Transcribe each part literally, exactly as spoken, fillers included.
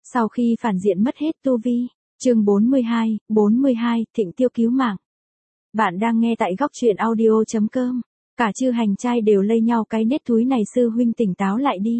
Sau khi phản diện mất hết tu vi, chương bốn mươi hai, bốn mươi hai, Thịnh Tiêu cứu mạng. Bạn đang nghe tại góc truyện audio chấm com. Cả chư hành trai đều lây nhau cái nết thúi này, sư huynh tỉnh táo lại đi.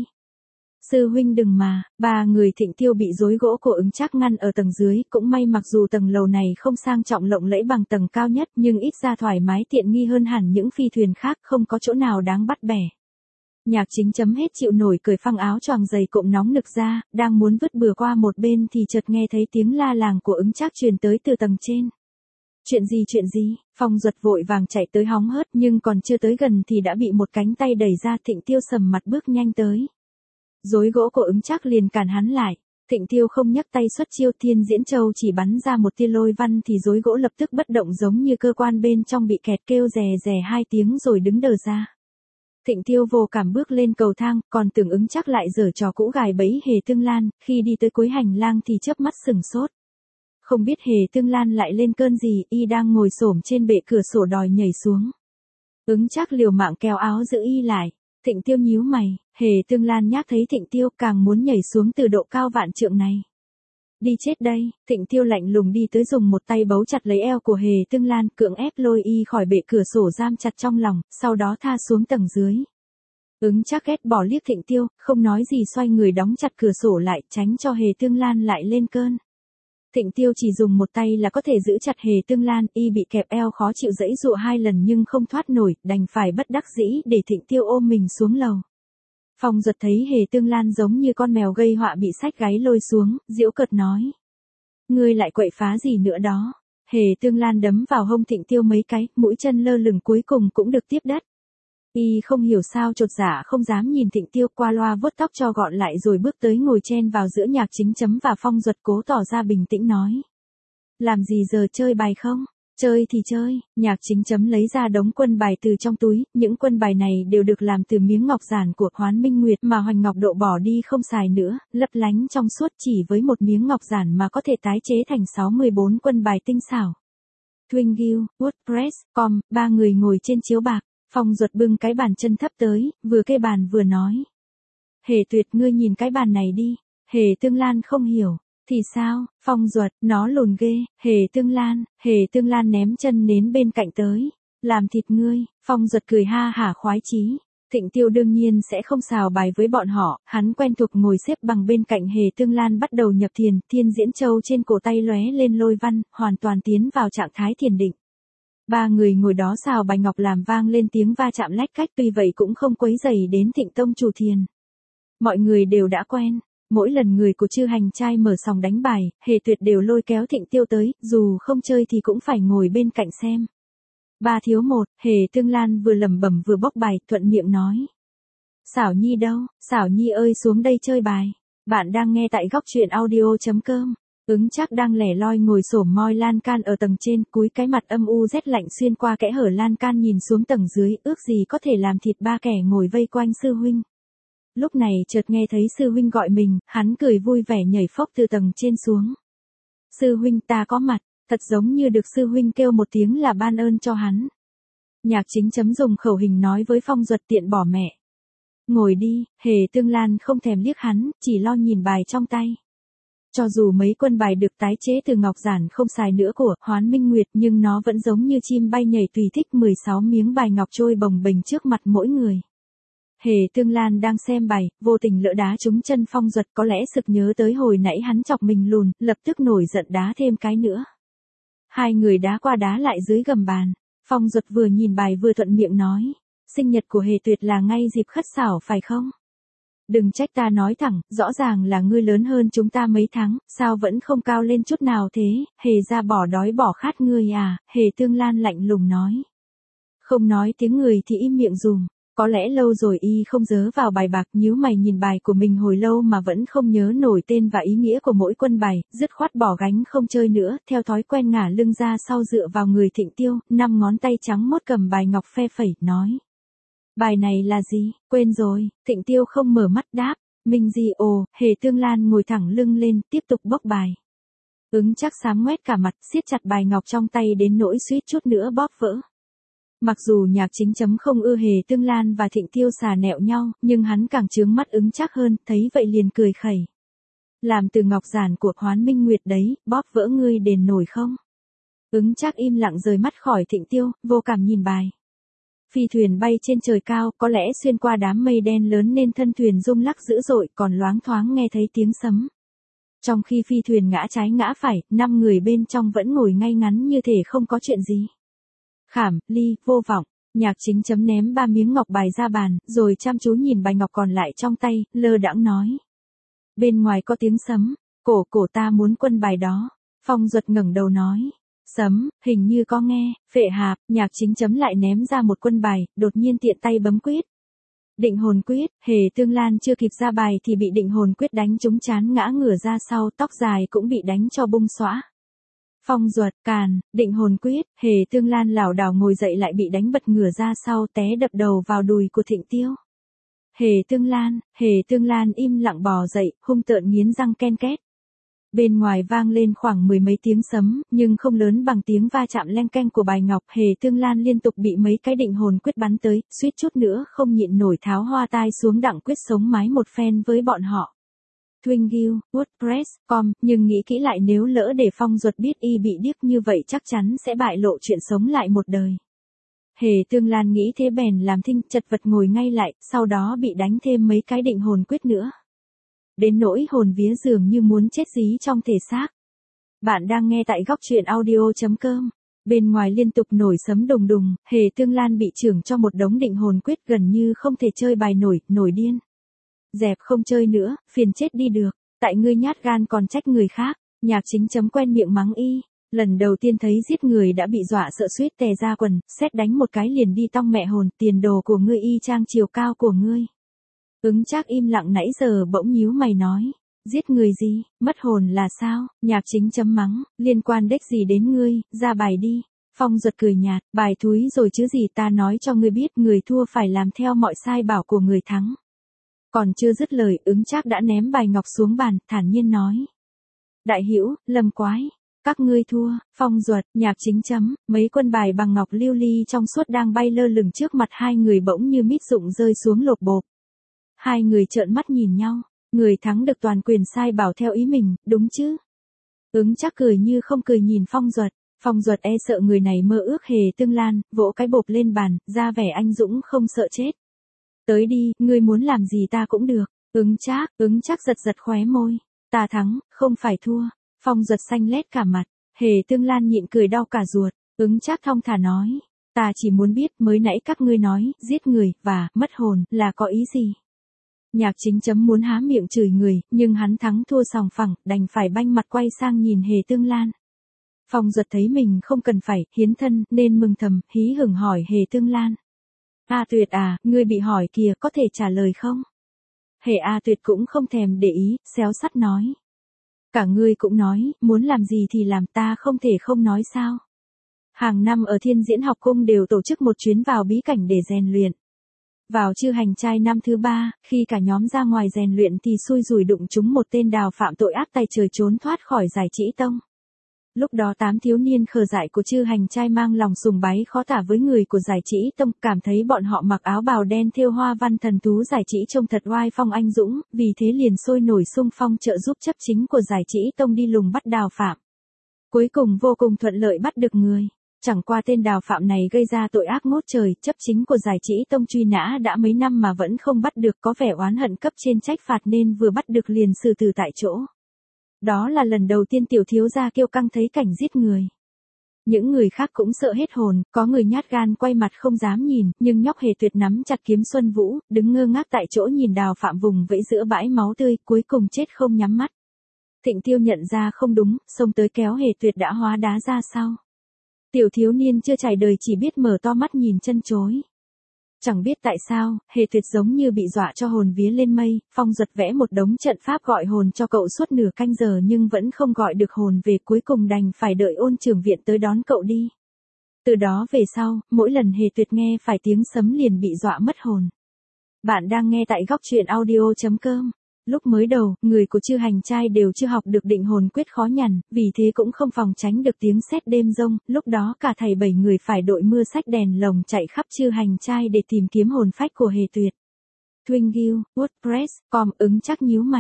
Sư huynh đừng mà, ba người Thịnh Tiêu bị rối gỗ của Ứng Trác ngăn ở tầng dưới, cũng may mặc dù tầng lầu này không sang trọng lộng lẫy bằng tầng cao nhất, nhưng ít ra thoải mái tiện nghi hơn hẳn những phi thuyền khác, không có chỗ nào đáng bắt bẻ. Nhạc Chính chấm hết chịu nổi cởi phăng áo choàng dày cộm nóng nực ra, đang muốn vứt bừa qua một bên thì chợt nghe thấy tiếng la làng của Ứng Trác truyền tới từ tầng trên. Chuyện gì chuyện gì? Phong Duật vội vàng chạy tới hóng hớt, nhưng còn chưa tới gần thì đã bị một cánh tay đẩy ra. Thịnh Tiêu sầm mặt bước nhanh tới. Rối gỗ của Ứng Trác liền cản hắn lại. Thịnh Tiêu không nhấc tay xuất chiêu, Thiên Diễn Châu chỉ bắn ra một tia lôi văn thì rối gỗ lập tức bất động, giống như cơ quan bên trong bị kẹt, kêu rè rè hai tiếng rồi đứng đờ ra. Thịnh Tiêu vô cảm bước lên cầu thang, còn tưởng Ứng Trác lại giở trò cũ gài bẫy Hề Tương Lan, khi đi tới cuối hành lang thì chớp mắt sửng sốt. Không biết Hề Tương Lan lại lên cơn gì, y đang ngồi xổm trên bệ cửa sổ đòi nhảy xuống. Ứng Trác liều mạng kéo áo giữ y lại. Thịnh Tiêu nhíu mày, Hề Tương Lan nhác thấy Thịnh Tiêu càng muốn nhảy xuống từ độ cao vạn trượng này. Đi chết đây, Thịnh Tiêu lạnh lùng đi tới, dùng một tay bấu chặt lấy eo của Hề Tương Lan, cưỡng ép lôi y khỏi bệ cửa sổ giam chặt trong lòng, sau đó tha xuống tầng dưới. Ứng Trác ghét bỏ liếc Thịnh Tiêu, không nói gì xoay người đóng chặt cửa sổ lại, tránh cho Hề Tương Lan lại lên cơn. Thịnh Tiêu chỉ dùng một tay là có thể giữ chặt Hề Tương Lan, y bị kẹp eo khó chịu giãy giụa hai lần nhưng không thoát nổi, đành phải bất đắc dĩ để Thịnh Tiêu ôm mình xuống lầu. Phong Duật thấy Hề Tương Lan giống như con mèo gây họa bị xách gáy lôi xuống, giễu cợt nói: "Ngươi lại quậy phá gì nữa đó?" Hề Tương Lan đấm vào hông Thịnh Tiêu mấy cái, mũi chân lơ lửng cuối cùng cũng được tiếp đất. Y không hiểu sao chột dạ không dám nhìn Thịnh Tiêu, qua loa vuốt tóc cho gọn lại rồi bước tới ngồi chen vào giữa Nhạc Chính chấm và Phong Duật, cố tỏ ra bình tĩnh nói: "Làm gì giờ, chơi bài không?" "Chơi thì chơi." Nhạc Chính chấm lấy ra đống quân bài từ trong túi, những quân bài này đều được làm từ miếng ngọc giản của Hoán Minh Nguyệt mà Hoành Ngọc Độ bỏ đi không xài nữa, lấp lánh trong suốt, chỉ với một miếng ngọc giản mà có thể tái chế thành sáu mươi bốn quân bài tinh xảo. Twinview, WordPress, com, ba người ngồi trên chiếu bạc. Phong Duật bưng cái bàn chân thấp tới, vừa kê bàn vừa nói: "Hề Tuyệt, ngươi nhìn cái bàn này đi." Hề Tương Lan không hiểu. "Thì sao?" Phong Duật: "Nó lùn ghê." Hề Tương Lan, Hề Tương Lan ném chân nến bên cạnh tới: "Làm thịt ngươi." Phong Duật cười ha hả khoái chí. Thịnh Tiêu đương nhiên sẽ không xào bài với bọn họ, hắn quen thuộc ngồi xếp bằng bên cạnh Hề Tương Lan, bắt đầu nhập thiền, Thiên Diễn Châu trên cổ tay lóe lên lôi văn, hoàn toàn tiến vào trạng thái thiền định. Ba người ngồi đó xào bài ngọc làm vang lên tiếng va chạm lách cách, tuy vậy cũng không quấy rầy đến Thịnh tông chủ thiền. Mọi người đều đã quen, mỗi lần người của chư hành trai mở sòng đánh bài, Hề Tuyệt đều lôi kéo Thịnh Tiêu tới, dù không chơi thì cũng phải ngồi bên cạnh xem. Ba thiếu một, Hề Tương Lan vừa lẩm bẩm vừa bóc bài, thuận miệng nói: "Xảo Nhi đâu? Xảo Nhi ơi, xuống đây chơi bài." Bạn đang nghe tại góc truyện audio chấm com. Ứng Trác đang lẻ loi ngồi xổm moi lan can ở tầng trên, cúi cái mặt âm u rét lạnh xuyên qua kẽ hở lan can nhìn xuống tầng dưới, ước gì có thể làm thịt ba kẻ ngồi vây quanh sư huynh. Lúc này chợt nghe thấy sư huynh gọi mình, hắn cười vui vẻ nhảy phốc từ tầng trên xuống. "Sư huynh, ta có mặt." Thật giống như được sư huynh kêu một tiếng là ban ơn cho hắn. Nhạc Chính chấm dùng khẩu hình nói với Phong Duật, tiện bỏ mẹ. "Ngồi đi." Hề Tương Lan không thèm liếc hắn, chỉ lo nhìn bài trong tay. Cho dù mấy quân bài được tái chế từ ngọc giản không xài nữa của Hoán Minh Nguyệt, nhưng nó vẫn giống như chim bay nhảy tùy thích, mười sáu miếng bài ngọc trôi bồng bềnh trước mặt mỗi người. Hề Tương Lan đang xem bài, vô tình lỡ đá trúng chân Phong Duật, có lẽ sực nhớ tới hồi nãy hắn chọc mình lùn, lập tức nổi giận đá thêm cái nữa. Hai người đá qua đá lại dưới gầm bàn. Phong Duật vừa nhìn bài vừa thuận miệng nói: "Sinh nhật của Hề Tuyệt là ngay dịp khất xảo phải không?" "Đừng trách ta nói thẳng, rõ ràng là ngươi lớn hơn chúng ta mấy tháng, sao vẫn không cao lên chút nào thế, Hề ra bỏ đói bỏ khát ngươi à?" Hề Tương Lan lạnh lùng nói. Không nói tiếng người thì im miệng dùm. Có lẽ lâu rồi y không dớ vào bài bạc, nhíu mày nhìn bài của mình hồi lâu mà vẫn không nhớ nổi tên và ý nghĩa của mỗi quân bài, dứt khoát bỏ gánh không chơi nữa, theo thói quen ngả lưng ra sau dựa vào người Thịnh Tiêu, năm ngón tay trắng mốt cầm bài ngọc phe phẩy, nói: "Bài này là gì, quên rồi." Thịnh Tiêu không mở mắt đáp: "Minh Di." Ồ. Hề Tương Lan ngồi thẳng lưng lên, tiếp tục bốc bài. Ứng Trác xám ngoét cả mặt, siết chặt bài ngọc trong tay đến nỗi suýt chút nữa bóp vỡ. Mặc dù Nhạc Chính chấm không ưa Hề Tương Lan và Thịnh Tiêu xà nẹo nhau, nhưng hắn càng chướng mắt Ứng Trác hơn, thấy vậy liền cười khẩy. làm từ ngọc giản của Hoán Minh Nguyệt đấy, bóp vỡ ngươi đền nổi không? Ứng Trác im lặng rời mắt khỏi Thịnh Tiêu, vô cảm nhìn bài. Phi thuyền bay trên trời cao, có lẽ xuyên qua đám mây đen lớn nên thân thuyền rung lắc dữ dội, còn loáng thoáng nghe thấy tiếng sấm. Trong khi phi thuyền ngã trái ngã phải, năm người bên trong vẫn ngồi ngay ngắn như thể không có chuyện gì. Khảm, ly, vô vọng, Nhạc Chính chấm ném ba miếng ngọc bài ra bàn, rồi chăm chú nhìn bài ngọc còn lại trong tay, lơ đãng nói. Bên ngoài có tiếng sấm, cổ cổ ta muốn quân bài đó. Phong Duật ngẩng đầu nói. Sấm, hình như có nghe, Phệ Hạp, Nhạc Chính chấm lại ném ra một quân bài, đột nhiên tiện tay bấm quyết. Định hồn quyết, Hề Tương Lan chưa kịp ra bài thì bị định hồn quyết đánh trúng chán ngã ngửa ra sau, tóc dài cũng bị đánh cho bung xõa. Phong Duật, càn, định hồn quyết, Hề Tương Lan lảo đảo ngồi dậy lại bị đánh bật ngửa ra sau, té đập đầu vào đùi của Thịnh Tiêu. Hề Tương Lan, Hề Tương Lan im lặng bò dậy, hung tợn nghiến răng ken két. Bên ngoài vang lên khoảng mười mấy tiếng sấm, nhưng không lớn bằng tiếng va chạm leng keng của bài ngọc. Hề Tương Lan liên tục bị mấy cái định hồn quyết bắn tới, suýt chút nữa không nhịn nổi tháo hoa tai xuống đặng quyết sống mái một phen với bọn họ. Twingill, WordPress, com, nhưng nghĩ kỹ lại nếu lỡ để Phong Duật biết y bị điếc như vậy chắc chắn sẽ bại lộ chuyện sống lại một đời. Hề Tương Lan nghĩ thế bèn làm thinh chật vật ngồi ngay lại, sau đó bị đánh thêm mấy cái định hồn quyết nữa. Đến nỗi hồn vía dường như muốn chết dí trong thể xác. Bạn đang nghe tại góc truyện audio chấm com. Bên ngoài liên tục nổi sấm đùng đùng, Hề Tương Lan bị chưởng cho một đống định hồn quyết gần như không thể chơi bài nổi, nổi điên. Dẹp không chơi nữa, phiền chết đi được, tại ngươi nhát gan còn trách người khác. Nhạc Chính chấm quen miệng mắng y, lần đầu tiên thấy giết người đã bị dọa sợ suýt tè ra quần, xét đánh một cái liền đi tong mẹ hồn, tiền đồ của ngươi y chang chiều cao của ngươi. Ứng Trác im lặng nãy giờ bỗng nhíu mày nói, giết người gì, mất hồn là sao? Nhạc Chính chấm mắng, liên quan đếch gì đến ngươi, ra bài đi. Phong Duật cười nhạt, bài thúi rồi chứ gì, ta nói cho ngươi biết, người thua phải làm theo mọi sai bảo của người thắng. Còn chưa dứt lời, Ứng Trác đã ném bài ngọc xuống bàn, thản nhiên nói. Đại hữu, Lâm Quái, các ngươi thua. Phong Duật, Nhạc Chính chấm, mấy quân bài bằng ngọc lưu ly trong suốt đang bay lơ lửng trước mặt hai người bỗng như mít rụng rơi xuống lột bộp. Hai người trợn mắt nhìn nhau, người thắng được toàn quyền sai bảo theo ý mình, đúng chứ? Ứng Trác cười như không cười nhìn Phong Duật. Phong Duật e sợ người này mơ ước Hề Tương Lan, vỗ cái bộp lên bàn, ra vẻ anh dũng không sợ chết. Tới đi, ngươi muốn làm gì ta cũng được. Ứng Trác, Ứng Trác giật giật khóe môi. Ta thắng, không phải thua. Phong Duật xanh lét cả mặt. Hề Tương Lan nhịn cười đau cả ruột. Ứng Trác thong thả nói. Ta chỉ muốn biết mới nãy các ngươi nói, giết người, và, mất hồn, là có ý gì? Nhạc Chính chấm muốn há miệng chửi người, nhưng hắn thắng thua sòng phẳng, đành phải banh mặt quay sang nhìn Hề Tương Lan. Phong Duật thấy mình không cần phải hiến thân, nên mừng thầm, hí hửng hỏi Hề Tương Lan. A Tuyệt à, ngươi bị hỏi kìa, có thể trả lời không? Hề A Tuyệt cũng không thèm để ý, xéo sắt nói. Cả ngươi cũng nói, muốn làm gì thì làm, ta không thể không nói sao? Hàng năm ở Thiên Diễn Học Cung đều tổ chức một chuyến vào bí cảnh để rèn luyện. Vào chư hành trai năm thứ ba, khi cả nhóm ra ngoài rèn luyện thì xui rủi đụng trúng một tên đào phạm tội ác tay trời trốn thoát khỏi Giải Trĩ Tông. Lúc đó tám thiếu niên khờ dại của chư hành trai mang lòng sùng bái khó tả với người của Giải Trĩ Tông, cảm thấy bọn họ mặc áo bào đen thêu hoa văn thần thú Giải Trĩ trông thật oai phong anh dũng, vì thế liền sôi nổi xung phong trợ giúp chấp chính của Giải Trĩ Tông đi lùng bắt đào phạm. Cuối cùng vô cùng thuận lợi bắt được người. Chẳng qua tên đào phạm này gây ra tội ác ngút trời, chấp chính của Giải Trĩ Tông truy nã đã mấy năm mà vẫn không bắt được, có vẻ oán hận cấp trên trách phạt nên vừa bắt được liền xử tử tại chỗ. Đó là lần đầu tiên tiểu thiếu gia Kiêu Căng thấy cảnh giết người. Những người khác cũng sợ hết hồn, có người nhát gan quay mặt không dám nhìn, nhưng nhóc Hề Tuyệt nắm chặt kiếm Xuân Vũ, đứng ngơ ngác tại chỗ nhìn đào phạm vùng vẫy giữa bãi máu tươi, cuối cùng chết không nhắm mắt. Thịnh Tiêu nhận ra không đúng, xông tới kéo Hề Tuyệt đã hóa đá ra sau. Tiểu thiếu niên chưa trải đời chỉ biết mở to mắt nhìn chân chối. Chẳng biết tại sao, Hề Tuyệt giống như bị dọa cho hồn vía lên mây, Phong Duật vẽ một đống trận pháp gọi hồn cho cậu suốt nửa canh giờ nhưng vẫn không gọi được hồn về, cuối cùng đành phải đợi Ôn Trưởng Viện tới đón cậu đi. Từ đó về sau, mỗi lần Hề Tuyệt nghe phải tiếng sấm liền bị dọa mất hồn. Bạn đang nghe tại góc truyện audio chấm com. Lúc mới đầu, người của chư hành trai đều chưa học được định hồn quyết khó nhằn, vì thế cũng không phòng tránh được tiếng sét đêm rông, lúc đó cả thầy bảy người phải đội mưa xách đèn lồng chạy khắp chư hành trai để tìm kiếm hồn phách của Hề Tuyệt. Twingill, WordPress, com, Ứng Trác nhíu mày.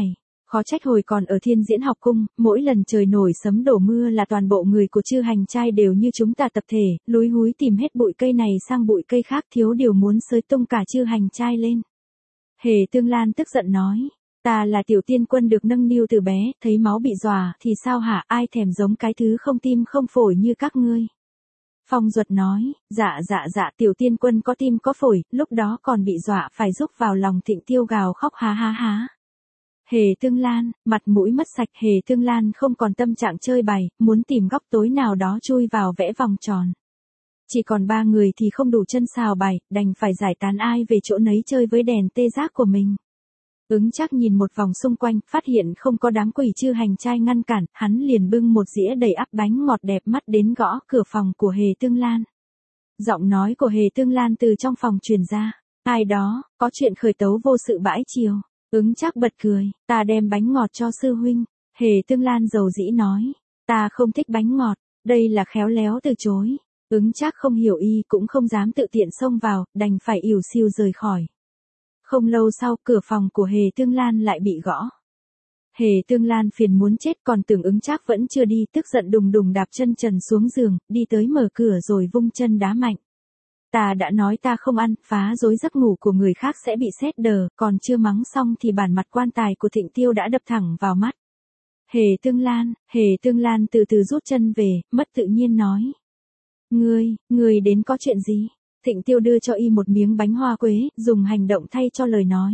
Khó trách hồi còn ở Thiên Diễn học cung, mỗi lần trời nổi sấm đổ mưa là toàn bộ người của chư hành trai đều như chúng ta tập thể, lúi húi tìm hết bụi cây này sang bụi cây khác, thiếu điều muốn xới tung cả chư hành trai lên. Hề Tương Lan tức giận nói, ta là tiểu tiên quân được nâng niu từ bé, thấy máu bị dọa thì sao hả, ai thèm giống cái thứ không tim không phổi như các ngươi. Phong Duật nói, dạ dạ dạ, tiểu tiên quân có tim có phổi, lúc đó còn bị dọa phải rúc vào lòng Thịnh Tiêu gào khóc há há há. Hề Tương Lan, mặt mũi mất sạch, Hề Tương Lan không còn tâm trạng chơi bày, muốn tìm góc tối nào đó chui vào vẽ vòng tròn. Chỉ còn ba người thì không đủ chân xào bài, đành phải giải tán ai về chỗ nấy chơi với đèn tê giác của mình. Ứng Trác nhìn một vòng xung quanh, phát hiện không có đám quỷ chư hành trai ngăn cản, hắn liền bưng một dĩa đầy ắp bánh ngọt đẹp mắt đến gõ cửa phòng của Hề Tương Lan. Giọng nói của Hề Tương Lan từ trong phòng truyền ra, ai đó, có chuyện khởi tấu vô sự bãi chiều. Ứng Trác bật cười, ta đem bánh ngọt cho sư huynh. Hề Tương Lan dầu dĩ nói, ta không thích bánh ngọt, đây là khéo léo từ chối. Ứng Trác không hiểu y cũng không dám tự tiện xông vào, đành phải ỉu xìu rời khỏi. Không lâu sau, cửa phòng của Hề Tương Lan lại bị gõ. Hề Tương Lan phiền muốn chết, còn tưởng Ứng Trác vẫn chưa đi, tức giận đùng đùng đạp chân trần xuống giường, đi tới mở cửa rồi vung chân đá mạnh. Ta đã nói ta không ăn, phá rối giấc ngủ của người khác sẽ bị sét đờ, còn chưa mắng xong thì bản mặt quan tài của Thịnh Tiêu đã đập thẳng vào mắt. Hề Tương Lan, Hề Tương Lan từ từ rút chân về, mất tự nhiên nói. Ngươi, ngươi đến có chuyện gì? Thịnh Tiêu đưa cho y một miếng bánh hoa quế, dùng hành động thay cho lời nói.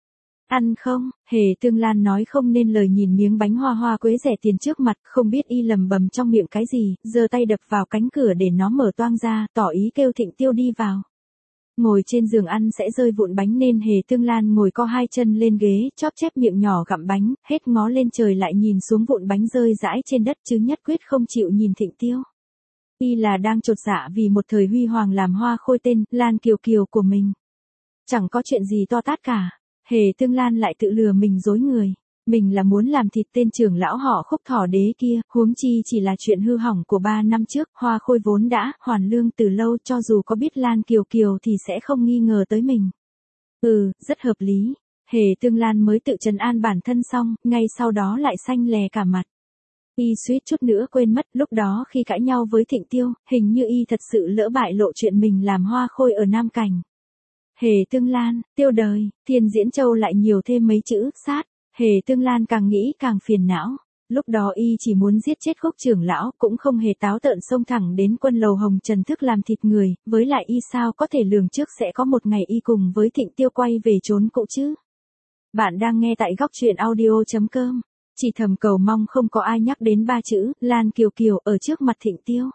Ăn không? Hề Tương Lan nói không nên lời, nhìn miếng bánh hoa hoa quế rẻ tiền trước mặt, không biết y lầm bầm trong miệng cái gì, giơ tay đập vào cánh cửa để nó mở toang ra, tỏ ý kêu Thịnh Tiêu đi vào. Ngồi trên giường ăn sẽ rơi vụn bánh nên Hề Tương Lan ngồi co hai chân lên ghế, chóp chép miệng nhỏ gặm bánh, hết ngó lên trời lại nhìn xuống vụn bánh rơi rãi trên đất, chứ nhất quyết không chịu nhìn Thịnh Tiêu. Y là đang chột dạ vì một thời huy hoàng làm hoa khôi tên Lan Kiều Kiều của mình. Chẳng có chuyện gì to tát cả. Hề Tương Lan lại tự lừa mình dối người. Mình là muốn làm thịt tên trưởng lão họ Khúc Thỏ Đế kia, huống chi chỉ là chuyện hư hỏng của ba năm trước, hoa khôi vốn đã hoàn lương từ lâu, cho dù có biết Lan Kiều Kiều thì sẽ không nghi ngờ tới mình. Ừ, rất hợp lý. Hề Tương Lan mới tự trấn an bản thân xong, ngay sau đó lại xanh lè cả mặt. Y suýt chút nữa quên mất, lúc đó khi cãi nhau với Thịnh Tiêu, hình như y thật sự lỡ bại lộ chuyện mình làm hoa khôi ở Nam Cảnh. Hề Tương Lan, Tiêu đời, Thiên Diễn Châu lại nhiều thêm mấy chữ, sát. Hề Tương Lan càng nghĩ càng phiền não. Lúc đó y chỉ muốn giết chết Khúc trưởng lão, cũng không hề táo tợn xông thẳng đến quân lầu hồng trần thức làm thịt người, với lại y sao có thể lường trước sẽ có một ngày y cùng với Thịnh Tiêu quay về trốn cũ chứ. Bạn đang nghe tại góc truyện audio chấm com. Chỉ thầm cầu mong không có ai nhắc đến ba chữ Lan Kiều Kiều ở trước mặt Thịnh Tiêu.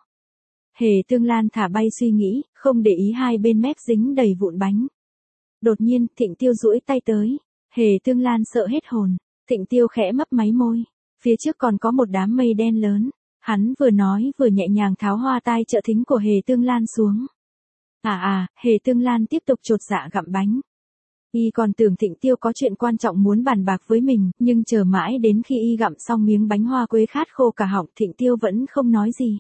Hề Tương Lan thả bay suy nghĩ, không để ý hai bên mép dính đầy vụn bánh. Đột nhiên, Thịnh Tiêu duỗi tay tới. Hề Tương Lan sợ hết hồn. Thịnh Tiêu khẽ mấp máy môi. Phía trước còn có một đám mây đen lớn. Hắn vừa nói vừa nhẹ nhàng tháo hoa tai trợ thính của Hề Tương Lan xuống. À à, Hề Tương Lan tiếp tục chột dạ gặm bánh. Y còn tưởng Thịnh Tiêu có chuyện quan trọng muốn bàn bạc với mình, nhưng chờ mãi đến khi y gặm xong miếng bánh hoa quế khát khô cả họng, Thịnh Tiêu vẫn không nói gì.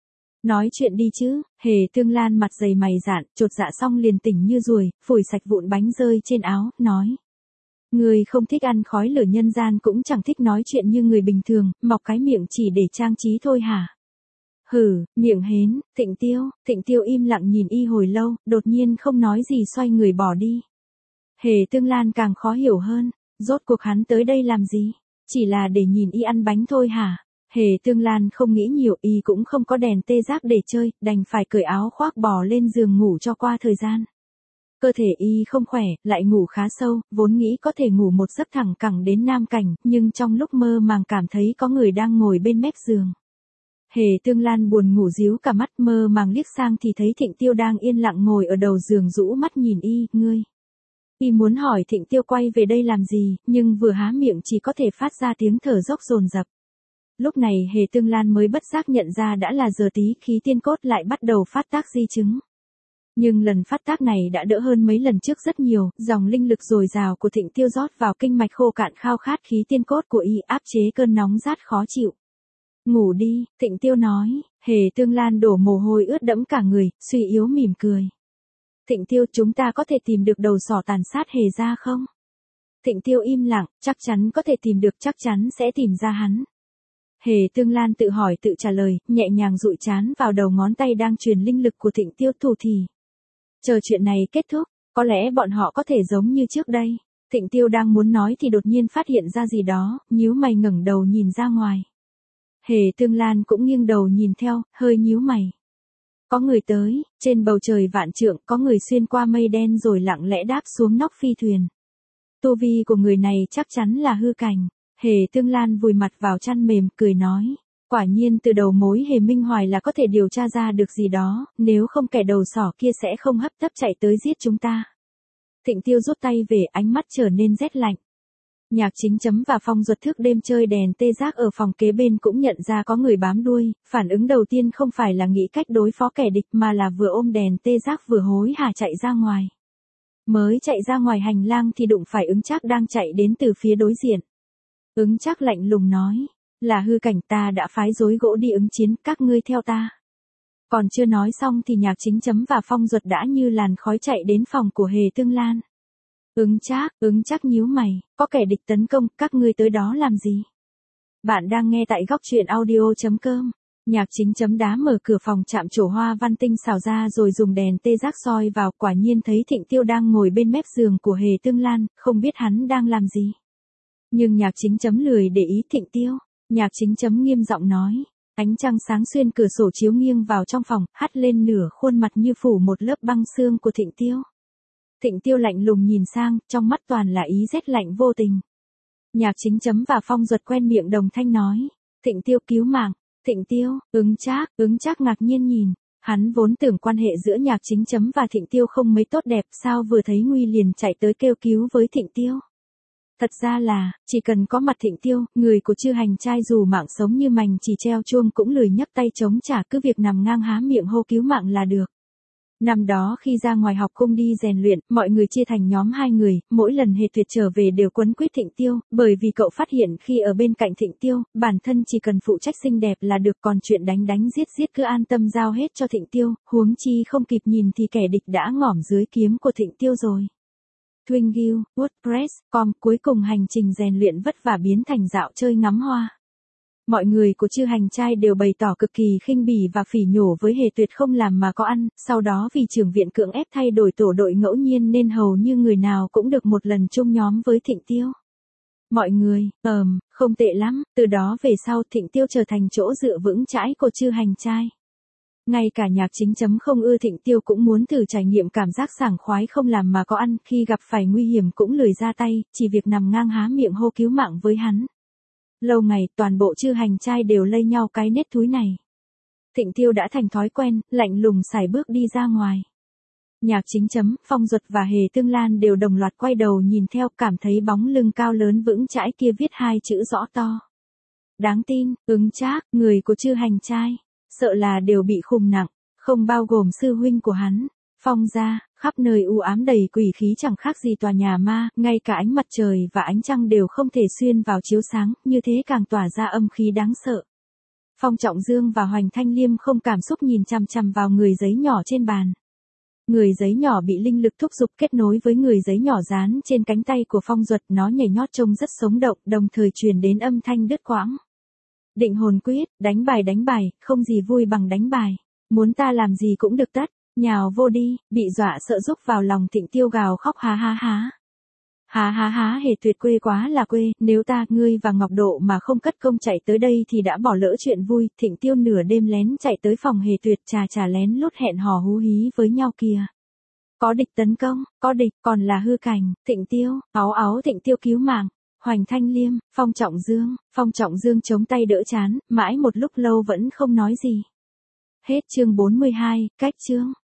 Nói chuyện đi chứ. Hề Tương Lan mặt dày mày dạn, chột dạ xong liền tỉnh như ruồi, phủi sạch vụn bánh rơi trên áo, nói. Người không thích ăn khói lửa nhân gian cũng chẳng thích nói chuyện như người bình thường, mọc cái miệng chỉ để trang trí thôi hả? Hừ, miệng hến. Thịnh Tiêu, Thịnh Tiêu im lặng nhìn y hồi lâu, đột nhiên không nói gì xoay người bỏ đi. Hề Tương Lan càng khó hiểu hơn, rốt cuộc hắn tới đây làm gì? Chỉ là để nhìn y ăn bánh thôi hả? Hề Tương Lan không nghĩ nhiều, y cũng không có đèn tê giác để chơi, đành phải cởi áo khoác bò lên giường ngủ cho qua thời gian. Cơ thể y không khỏe, lại ngủ khá sâu, vốn nghĩ có thể ngủ một giấc thẳng cẳng đến Nam Cảnh, nhưng trong lúc mơ màng cảm thấy có người đang ngồi bên mép giường. Hề Tương Lan buồn ngủ díu cả mắt, mơ màng liếc sang thì thấy Thịnh Tiêu đang yên lặng ngồi ở đầu giường rũ mắt nhìn y, ngươi. Y muốn hỏi Thịnh Tiêu quay về đây làm gì, nhưng vừa há miệng chỉ có thể phát ra tiếng thở dốc dồn dập. Lúc này Hề Tương Lan mới bất giác nhận ra đã là giờ tí, khí tiên cốt lại bắt đầu phát tác di chứng. Nhưng lần phát tác này đã đỡ hơn mấy lần trước rất nhiều, dòng linh lực dồi dào của Thịnh Tiêu rót vào kinh mạch khô cạn khao khát khí tiên cốt của y, áp chế cơn nóng rát khó chịu. Ngủ đi, Thịnh Tiêu nói. Hề Tương Lan đổ mồ hôi ướt đẫm cả người, suy yếu mỉm cười. Thịnh Tiêu, chúng ta có thể tìm được đầu sỏ tàn sát Hề ra không? Thịnh Tiêu im lặng, chắc chắn có thể tìm được, chắc chắn sẽ tìm ra hắn. Hề Tương Lan tự hỏi tự trả lời, nhẹ nhàng dụi trán vào đầu ngón tay đang truyền linh lực của Thịnh Tiêu thủ thì. Chờ chuyện này kết thúc, có lẽ bọn họ có thể giống như trước đây. Thịnh Tiêu đang muốn nói thì đột nhiên phát hiện ra gì đó, nhíu mày ngẩng đầu nhìn ra ngoài. Hề Tương Lan cũng nghiêng đầu nhìn theo, hơi nhíu mày. Có người tới, trên bầu trời vạn trượng, có người xuyên qua mây đen rồi lặng lẽ đáp xuống nóc phi thuyền. Tu vi của người này chắc chắn là hư cảnh. Hề Tương Lan vùi mặt vào chăn mềm, cười nói. Quả nhiên từ đầu mối Hề Minh Hoài là có thể điều tra ra được gì đó, nếu không kẻ đầu sỏ kia sẽ không hấp tấp chạy tới giết chúng ta. Thịnh Tiêu rút tay về, ánh mắt trở nên rét lạnh. Nhạc Chính Chấm và Phong Duật thức đêm chơi đèn tê giác ở phòng kế bên cũng nhận ra có người bám đuôi, phản ứng đầu tiên không phải là nghĩ cách đối phó kẻ địch mà là vừa ôm đèn tê giác vừa hối hả chạy ra ngoài. Mới chạy ra ngoài hành lang thì đụng phải Ứng Trác đang chạy đến từ phía đối diện. Ứng Trác lạnh lùng nói, là hư cảnh, ta đã phái rối gỗ đi ứng chiến, các ngươi theo ta. Còn chưa nói xong thì Nhạc Chính Chấm và Phong Duật đã như làn khói chạy đến phòng của Hề Tương Lan. Ứng Trác, Ứng Trác nhíu mày, có kẻ địch tấn công, các ngươi tới đó làm gì? Bạn đang nghe tại góc truyện audio chấm com. Nhạc Chính Chấm đá mở cửa phòng chạm trổ hoa văn tinh xảo ra rồi dùng đèn tê giác soi vào, quả nhiên thấy Thịnh Tiêu đang ngồi bên mép giường của Hề Tương Lan, không biết hắn đang làm gì. Nhưng Nhạc Chính Chấm lười để ý Thịnh Tiêu. Nhạc Chính Chấm nghiêm giọng nói, ánh trăng sáng xuyên cửa sổ chiếu nghiêng vào trong phòng, hắt lên nửa khuôn mặt như phủ một lớp băng xương của Thịnh Tiêu. Thịnh Tiêu lạnh lùng nhìn sang, trong mắt toàn là ý rét lạnh vô tình. Nhạc Chính Chấm và Phong Duật quen miệng đồng thanh nói, Thịnh Tiêu cứu mạng. Thịnh Tiêu, Ứng Trác, Ứng Trác ngạc nhiên nhìn, hắn vốn tưởng quan hệ giữa Nhạc Chính Chấm và Thịnh Tiêu không mấy tốt đẹp, sao vừa thấy nguy liền chạy tới kêu cứu với Thịnh Tiêu. Thật ra là, chỉ cần có mặt Thịnh Tiêu, người của Chư Hành Trai dù mạng sống như mành chỉ treo chuông cũng lười nhấc tay chống trả, cứ việc nằm ngang há miệng hô cứu mạng là được. Năm đó khi ra ngoài học cung đi rèn luyện, mọi người chia thành nhóm hai người, mỗi lần Hề Tuyệt trở về đều quấn quýt Thịnh Tiêu, bởi vì cậu phát hiện khi ở bên cạnh Thịnh Tiêu, bản thân chỉ cần phụ trách xinh đẹp là được, còn chuyện đánh đánh giết giết cứ an tâm giao hết cho Thịnh Tiêu, huống chi không kịp nhìn thì kẻ địch đã ngỏm dưới kiếm của Thịnh Tiêu rồi. Twinview, WordPress, com cuối cùng hành trình rèn luyện vất vả biến thành dạo chơi ngắm hoa. Mọi người của Chư Hành Trai đều bày tỏ cực kỳ khinh bỉ và phỉ nhổ với Hề Tuyệt không làm mà có ăn, sau đó vì trưởng viện cưỡng ép thay đổi tổ đội ngẫu nhiên nên hầu như người nào cũng được một lần chung nhóm với Thịnh Tiêu. Mọi người, ờm, không tệ lắm, từ đó về sau Thịnh Tiêu trở thành chỗ dựa vững chãi của Chư Hành Trai. Ngay cả Nhạc Chính Chấm không ưa Thịnh Tiêu cũng muốn thử trải nghiệm cảm giác sảng khoái không làm mà có ăn, khi gặp phải nguy hiểm cũng lười ra tay, chỉ việc nằm ngang há miệng hô cứu mạng với hắn. Lâu ngày, toàn bộ Chư Hành Trai đều lây nhau cái nết thúi này. Thịnh Tiêu đã thành thói quen, lạnh lùng sải bước đi ra ngoài. Nhạc Chính Chấm, Phong Duật và Hề Tương Lan đều đồng loạt quay đầu nhìn theo, cảm thấy bóng lưng cao lớn vững chãi kia viết hai chữ rõ to. Đáng tin, Ứng Trác, người của Chư Hành Trai, sợ là đều bị khùng nặng, không bao gồm sư huynh của hắn. Phong gia, khắp nơi u ám đầy quỷ khí chẳng khác gì tòa nhà ma, ngay cả ánh mặt trời và ánh trăng đều không thể xuyên vào chiếu sáng, như thế càng tỏa ra âm khí đáng sợ. Phong Trọng Dương và Hoành Thanh Liêm không cảm xúc nhìn chằm chằm vào người giấy nhỏ trên bàn. Người giấy nhỏ bị linh lực thúc giục kết nối với người giấy nhỏ dán trên cánh tay của Phong Duật, nó nhảy nhót trông rất sống động, đồng thời truyền đến âm thanh đứt quãng. Định hồn quyết, đánh bài đánh bài, không gì vui bằng đánh bài. Muốn ta làm gì cũng được tất. Nhào vô đi, bị dọa sợ rúc vào lòng Thịnh Tiêu gào khóc há há há. Há há há, Hề Tuyệt quê quá là quê, nếu ta, ngươi và Ngọc Độ mà không cất công chạy tới đây thì đã bỏ lỡ chuyện vui. Thịnh Tiêu nửa đêm lén chạy tới phòng Hề Tuyệt, trà trà lén lút hẹn hò hú hí với nhau kìa. Có địch tấn công, có địch, còn là hư cảnh. Thịnh Tiêu, áo áo Thịnh Tiêu cứu mạng. Hoành Thanh Liêm, Phong Trọng Dương, Phong Trọng Dương chống tay đỡ chán, mãi một lúc lâu vẫn không nói gì. Hết chương bốn mươi hai, cách chương.